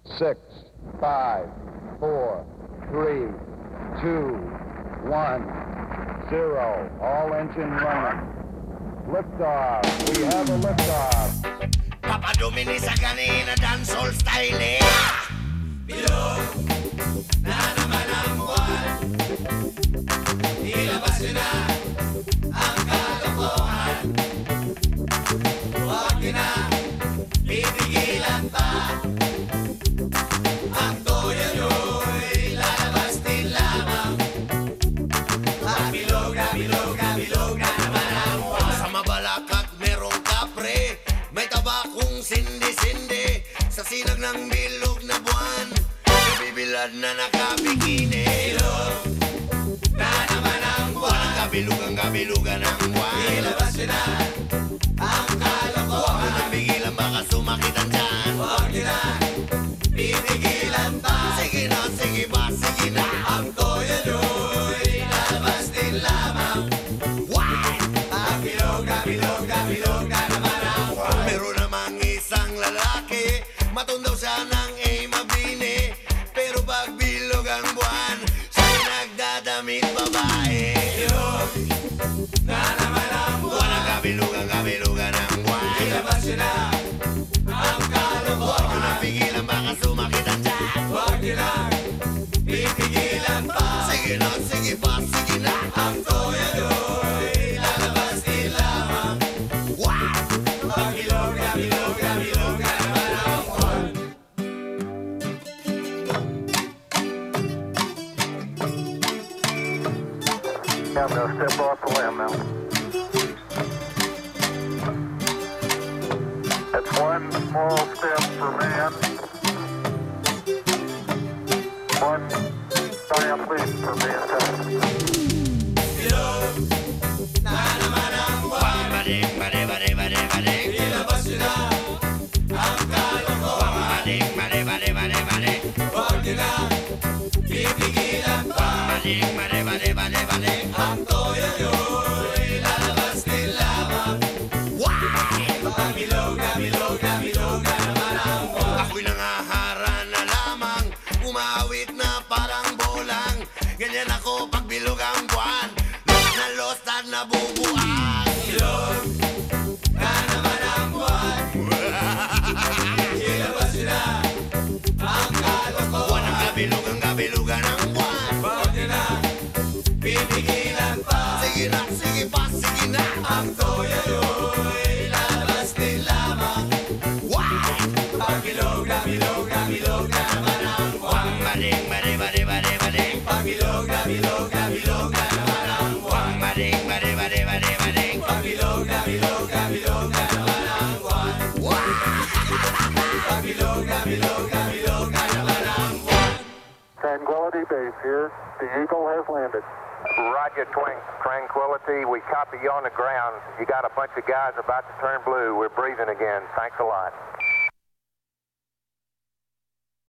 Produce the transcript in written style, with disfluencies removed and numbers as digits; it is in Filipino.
6, 5, 4, 3, 2, 1, 0. All engine running. Liftoff. We have a liftoff. Papa Domini sa kanina dancehall style eh. Bilog na naman ang buwan. Ilabas nyo na ang kalokohan. Huwag nyo na pipigilan pa. Ang toyo nyo'y lalabas din lamang. Ang bilog na naman ang buwan. Sa Mabalakak merong kapre, may tabakong sindi-sindi. Sa sinag ng bilog na buwan, nabibilad na nakabikini. Bilog na naman ang buwan. Ang kabilugan ng buwan. Ilabas nyo na ang kalokohan. Huwag mo nang bigilan, baka sumakit ang tiyan. Huwag nyo na pipigilan pa. Sige na, sige ba, sige na. Ang toyo nyo'y lalabas din lamang. Why? Ang bilog na naman ang buwan. Meron namang isang lalaki, matundaw siya ng mabini. Pero pag bilog ang buwan, siya'y nagdadamit babae. Bilog na naman ang buwan. Ang kabilugan ng buwan. Ilabas nyo na ang kalokohan. Huwag nyo na pigilan, baka sumakit ang tiyan. Huwag nyo na pipigilan pa. Sige na, sige pa, sige na. Ang toyo nyo'y lalabas din lamang. Wow! Ang bilog na naman ang buwan. I'm going to step off the limb now. That's one small step for man, one giant leap for mankind. Bilog na naman ang buwan. Bading. Ilabas nyo na ang kalokohan. Bading. Huwag nyo na pipigilan pa. Bading. Ang toyo nyo'y lalabas din lamang. Ang bilog na naman ang buwan. Ako'y nangahara na lamang, umawit na parang bolang. Ganyan ako pag bilog ang buwan, lost at nabubuang. Bilog na naman ang buwan. Ilabas nyo na ang kalokohan. Ang kabilugan ng buwan. Huwag nyo na pipigilan pa. Sige na, sige pa, sige na. Ang toyo nyo'y lalabas din lamang. Ang bilog na naman ang buwan. Bading. Ang bilog na naman ang buwan. Bading. Ang bilog na naman ang buwan. Ang bilog na naman ang buwan. Tranquility Base here. The Eagle has landed. Roger, Tranquility. We copy you on the ground. You got a bunch of guys about to turn blue. We're breathing again. Thanks a lot.